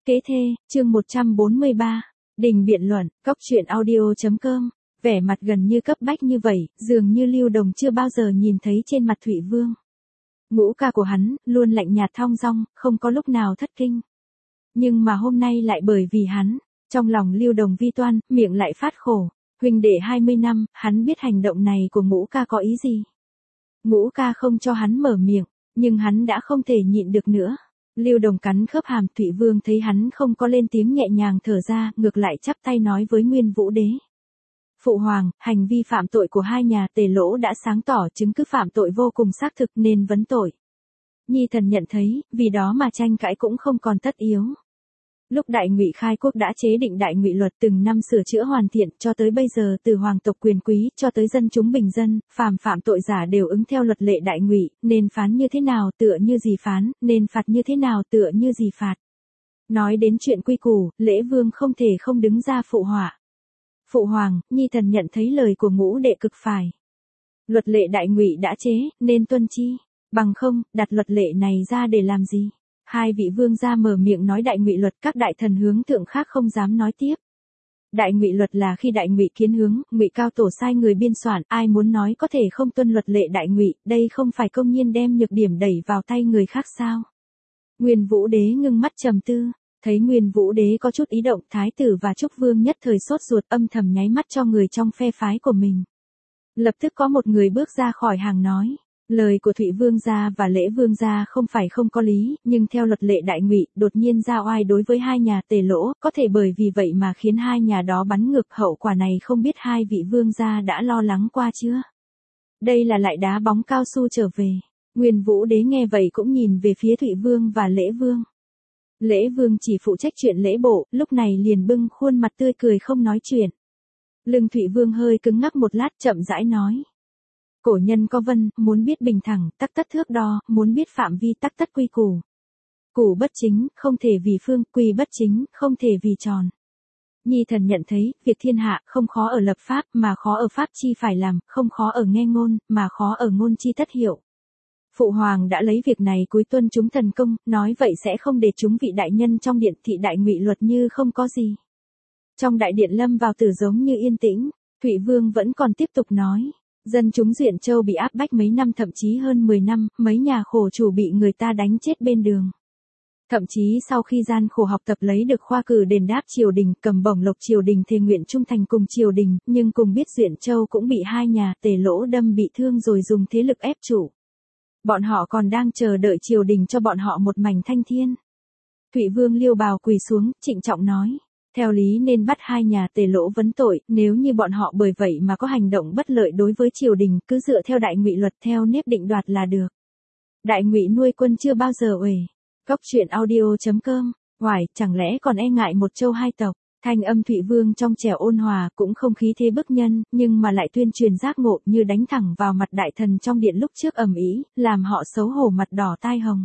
Kế thê, chương 143, đình biện luận, cóc truyện audio.com, vẻ mặt gần như cấp bách như vậy, dường như Lưu Đồng chưa bao giờ nhìn thấy trên mặt Thụy Vương. Ngũ ca của hắn, luôn lạnh nhạt thong dong, không có lúc nào thất kinh. Nhưng mà hôm nay lại bởi vì hắn, trong lòng Lưu Đồng vi toan, miệng lại phát khổ. Huynh đệ 20 năm, hắn biết hành động này của ngũ ca có ý gì. Ngũ ca không cho hắn mở miệng, nhưng hắn đã không thể nhịn được nữa. Lưu Đồng cắn khớp hàm, Thụy Vương thấy hắn không có lên tiếng nhẹ nhàng thở ra, ngược lại chắp tay nói với Nguyên Vũ Đế. Phụ hoàng, hành vi phạm tội của hai nhà Tề Lỗ đã sáng tỏ chứng cứ phạm tội vô cùng xác thực nên vấn tội. Nhi thần nhận thấy, vì đó mà tranh cãi cũng không còn tất yếu. Lúc Đại Ngụy khai quốc đã chế định Đại Ngụy luật từng năm sửa chữa hoàn thiện, cho tới bây giờ từ hoàng tộc quyền quý cho tới dân chúng bình dân, phàm phạm tội giả đều ứng theo luật lệ Đại Ngụy, nên phán như thế nào tựa như gì phán, nên phạt như thế nào tựa như gì phạt. Nói đến chuyện quy củ, Lễ Vương không thể không đứng ra phụ họa. Phụ hoàng, Nhi thần nhận thấy lời của ngũ đệ cực phải. Luật lệ Đại Ngụy đã chế, nên tuân chi, bằng không, đặt luật lệ này ra để làm gì? Hai vị vương gia mở miệng nói Đại Ngụy luật, các đại thần hướng thượng khác không dám nói tiếp. Đại Ngụy luật là khi Đại Ngụy kiến hướng, Ngụy cao tổ sai người biên soạn, ai muốn nói có thể không tuân luật lệ Đại Ngụy, đây không phải công nhiên đem nhược điểm đẩy vào tay người khác sao? Nguyên Vũ Đế ngưng mắt trầm tư, thấy Nguyên Vũ Đế có chút ý động, thái tử và Trúc Vương nhất thời sốt ruột, âm thầm nháy mắt cho người trong phe phái của mình. Lập tức có một người bước ra khỏi hàng nói. Lời của Thụy Vương gia và Lễ Vương gia không phải không có lý, nhưng theo luật lệ Đại Ngụy, đột nhiên ra oai đối với hai nhà Tề Lỗ, có thể bởi vì vậy mà khiến hai nhà đó bắn ngược, hậu quả này không biết hai vị vương gia đã lo lắng qua chưa? Đây là lại đá bóng cao su trở về. Nguyên Vũ Đế nghe vậy cũng nhìn về phía Thụy Vương và Lễ Vương. Lễ Vương chỉ phụ trách chuyện lễ bộ, lúc này liền bưng khuôn mặt tươi cười không nói chuyện. Lưng Thụy Vương hơi cứng ngắc một lát, chậm rãi nói. Cổ nhân có vân, muốn biết bình thẳng, tắc tất thước đo, muốn biết phạm vi tắc tất quy củ. Củ bất chính, không thể vì phương, quy bất chính, không thể vì tròn. Nhi thần nhận thấy, việc thiên hạ, không khó ở lập pháp, mà khó ở pháp chi phải làm, không khó ở nghe ngôn, mà khó ở ngôn chi tất hiệu. Phụ hoàng đã lấy việc này cúi tuân chúng thần công, nói vậy sẽ không để chúng vị đại nhân trong điện thị Đại Ngụy luật như không có gì. Trong đại điện lâm vào tử giống như yên tĩnh, Thụy Vương vẫn còn tiếp tục nói. Dân chúng Duyện Châu bị áp bách mấy năm, thậm chí hơn 10 năm, mấy nhà khổ chủ bị người ta đánh chết bên đường. Thậm chí sau khi gian khổ học tập lấy được khoa cử đền đáp triều đình, cầm bổng lộc triều đình thề nguyện trung thành cùng triều đình, nhưng cùng biết Duyện Châu cũng bị hai nhà Tề Lỗ đâm bị thương rồi dùng thế lực ép chủ. Bọn họ còn đang chờ đợi triều đình cho bọn họ một mảnh thanh thiên. Thụy Vương liêu bào quỳ xuống, trịnh trọng nói. Theo lý nên bắt hai nhà Tề Lỗ vấn tội, nếu như bọn họ bởi vậy mà có hành động bất lợi đối với triều đình, cứ dựa theo Đại Ngụy luật theo nếp định đoạt là được. Đại Ngụy nuôi quân chưa bao giờ uể. Cóc truyện audio.com, hoài, chẳng lẽ còn e ngại một châu hai tộc. Thanh âm Thụy Vương trong trẻo ôn hòa, cũng không khí thế bức nhân, nhưng mà lại tuyên truyền giác ngộ như đánh thẳng vào mặt đại thần trong điện lúc trước ầm ĩ, làm họ xấu hổ mặt đỏ tai hồng.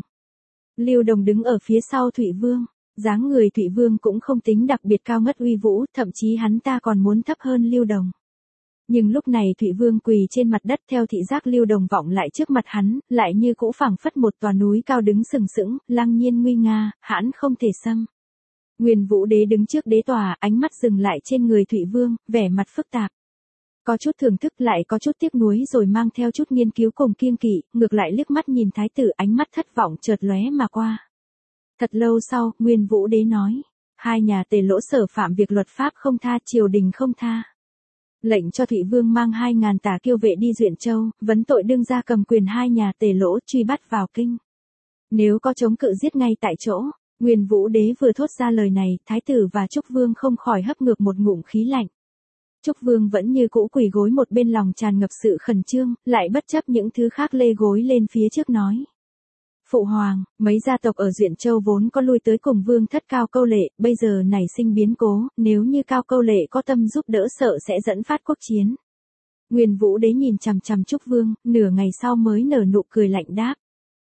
Lưu Đồng đứng ở phía sau Thụy Vương. Dáng người Thụy Vương cũng không tính đặc biệt cao ngất uy vũ, thậm chí hắn ta còn muốn thấp hơn Lưu Đồng. Nhưng lúc này Thụy Vương quỳ trên mặt đất, theo thị giác Lưu Đồng vọng lại trước mặt hắn, lại như cũ phảng phất một tòa núi cao đứng sừng sững, lăng nhiên nguy nga, hãn không thể xâm. Nguyên Vũ Đế đứng trước đế tòa, ánh mắt dừng lại trên người Thụy Vương, vẻ mặt phức tạp. Có chút thưởng thức, lại có chút tiếc nuối, rồi mang theo chút nghiên cứu cùng kiêng kỵ, ngược lại liếc mắt nhìn thái tử, ánh mắt thất vọng chợt lóe mà qua. Thật lâu sau, Nguyên Vũ Đế nói, hai nhà Tề Lỗ sở phạm việc luật pháp không tha, triều đình không tha. Lệnh cho Thụy Vương mang 2.000 tả kiêu vệ đi Duyện Châu, vấn tội đương gia cầm quyền hai nhà Tề Lỗ, truy bắt vào kinh. Nếu có chống cự giết ngay tại chỗ. Nguyên Vũ Đế vừa thốt ra lời này, thái tử và Trúc Vương không khỏi hấp ngược một ngụm khí lạnh. Trúc Vương vẫn như cũ quỳ gối một bên, lòng tràn ngập sự khẩn trương, lại bất chấp những thứ khác lê gối lên phía trước nói. Phụ hoàng, mấy gia tộc ở Duyện Châu vốn có lui tới cùng vương thất Cao Câu Lệ, bây giờ nảy sinh biến cố, nếu như Cao Câu Lệ có tâm giúp đỡ sợ sẽ dẫn phát quốc chiến. Nguyên Vũ Đế nhìn chằm chằm Trúc Vương, nửa ngày sau mới nở nụ cười lạnh đáp.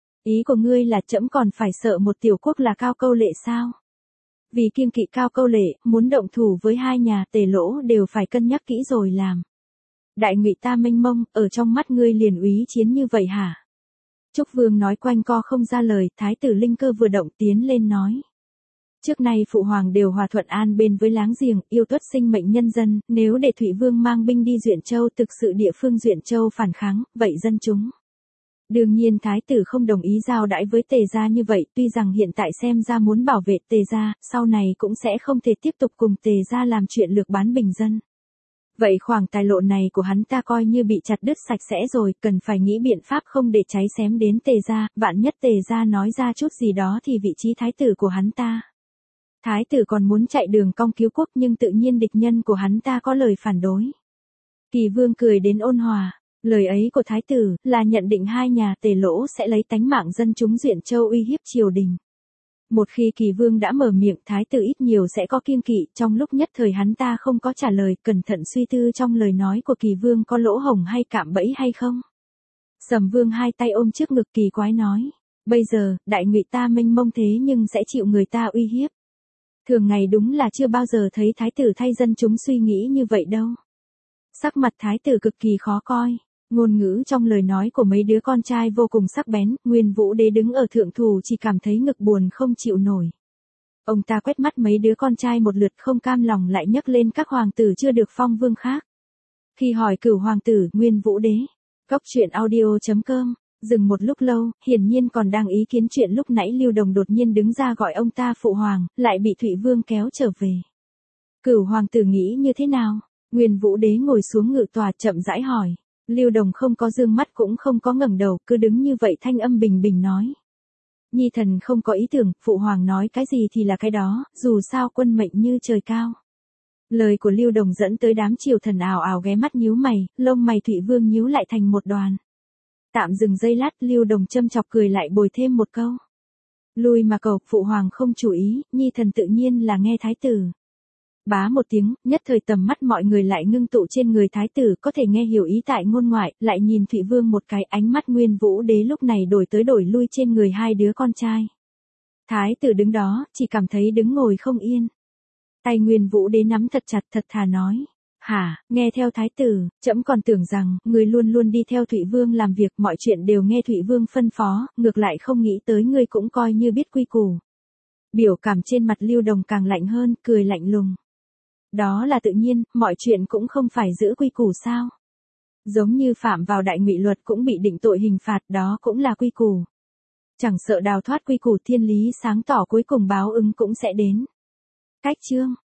Ý của ngươi là trẫm còn phải sợ một tiểu quốc là Cao Câu Lệ sao? Vì kiêng kỵ Cao Câu Lệ, muốn động thủ với hai nhà Tề Lỗ đều phải cân nhắc kỹ rồi làm. Đại Ngụy ta mênh mông, ở trong mắt ngươi liền úy chiến như vậy hả? Trúc Vương nói quanh co không ra lời, thái tử Linh Cơ vừa động tiến lên nói. Trước nay phụ hoàng đều hòa thuận an bên với láng giềng, yêu tuất sinh mệnh nhân dân, nếu để Thụy Vương mang binh đi Duyện Châu thực sự địa phương Duyện Châu phản kháng, vậy dân chúng. Đương nhiên thái tử không đồng ý giao đãi với Tề gia như vậy, tuy rằng hiện tại xem ra muốn bảo vệ Tề gia, sau này cũng sẽ không thể tiếp tục cùng Tề gia làm chuyện lược bán bình dân. Vậy khoảng tài lộ này của hắn ta coi như bị chặt đứt sạch sẽ rồi, cần phải nghĩ biện pháp không để cháy xém đến Tề gia, vạn nhất Tề gia nói ra chút gì đó thì vị trí thái tử của hắn ta. Thái tử còn muốn chạy đường cong cứu quốc nhưng tự nhiên địch nhân của hắn ta có lời phản đối. Kỳ Vương cười đến ôn hòa, lời ấy của thái tử là nhận định hai nhà Tề Lỗ sẽ lấy tánh mạng dân chúng Duyện Châu uy hiếp triều đình. Một khi Kỳ Vương đã mở miệng, thái tử ít nhiều sẽ có kiêng kỵ, trong lúc nhất thời hắn ta không có trả lời, cẩn thận suy tư trong lời nói của Kỳ Vương có lỗ hổng hay cạm bẫy hay không. Sầm Vương hai tay ôm trước ngực kỳ quái nói, bây giờ, đại ngụy ta mênh mông thế nhưng sẽ chịu người ta uy hiếp. Thường ngày đúng là chưa bao giờ thấy thái tử thay dân chúng suy nghĩ như vậy đâu. Sắc mặt thái tử cực kỳ khó coi, ngôn ngữ trong lời nói của mấy đứa con trai vô cùng sắc bén, Nguyên Vũ Đế đứng ở thượng thủ chỉ cảm thấy ngực buồn không chịu nổi. Ông ta quét mắt mấy đứa con trai một lượt không cam lòng lại nhấc lên các hoàng tử chưa được phong vương khác. Khi hỏi Cửu hoàng tử, Nguyên Vũ Đế, Cốc truyện audio.com, dừng một lúc lâu, hiển nhiên còn đang ý kiến chuyện lúc nãy Lưu Đồng đột nhiên đứng ra gọi ông ta phụ hoàng, lại bị Thụy Vương kéo trở về. Cửu hoàng tử nghĩ như thế nào? Nguyên Vũ Đế ngồi xuống ngự tòa chậm rãi hỏi. Lưu Đồng không có dương mắt cũng không có ngẩng đầu, cứ đứng như vậy thanh âm bình bình nói. Nhi thần không có ý tưởng, phụ hoàng nói cái gì thì là cái đó, dù sao quân mệnh như trời cao. Lời của Lưu Đồng dẫn tới đám triều thần ào ào ghé mắt nhíu mày, lông mày Thụy Vương nhíu lại thành một đoàn. Tạm dừng giây lát, Lưu Đồng châm chọc cười lại bồi thêm một câu. Lui mà cầu, phụ hoàng không chủ ý, nhi thần tự nhiên là nghe thái tử. Bá một tiếng, nhất thời tầm mắt mọi người lại ngưng tụ trên người thái tử, có thể nghe hiểu ý tại ngôn ngoại, lại nhìn Thụy Vương một cái, ánh mắt Nguyên Vũ Đế lúc này đổi tới đổi lui trên người hai đứa con trai. Thái tử đứng đó, chỉ cảm thấy đứng ngồi không yên. Tay Nguyên Vũ Đế nắm thật chặt, thật thà nói. Hả, nghe theo thái tử, trẫm còn tưởng rằng, ngươi luôn luôn đi theo Thụy Vương làm việc, mọi chuyện đều nghe Thụy Vương phân phó, ngược lại không nghĩ tới ngươi cũng coi như biết quy củ. Biểu cảm trên mặt Lưu Đồng càng lạnh hơn, cười lạnh lùng. Đó là tự nhiên, mọi chuyện cũng không phải giữ quy củ sao. Giống như phạm vào đại ngụy luật cũng bị định tội hình phạt, đó cũng là quy củ. Chẳng sợ đào thoát quy củ thiên lý sáng tỏ cuối cùng báo ứng cũng sẽ đến. Cách chương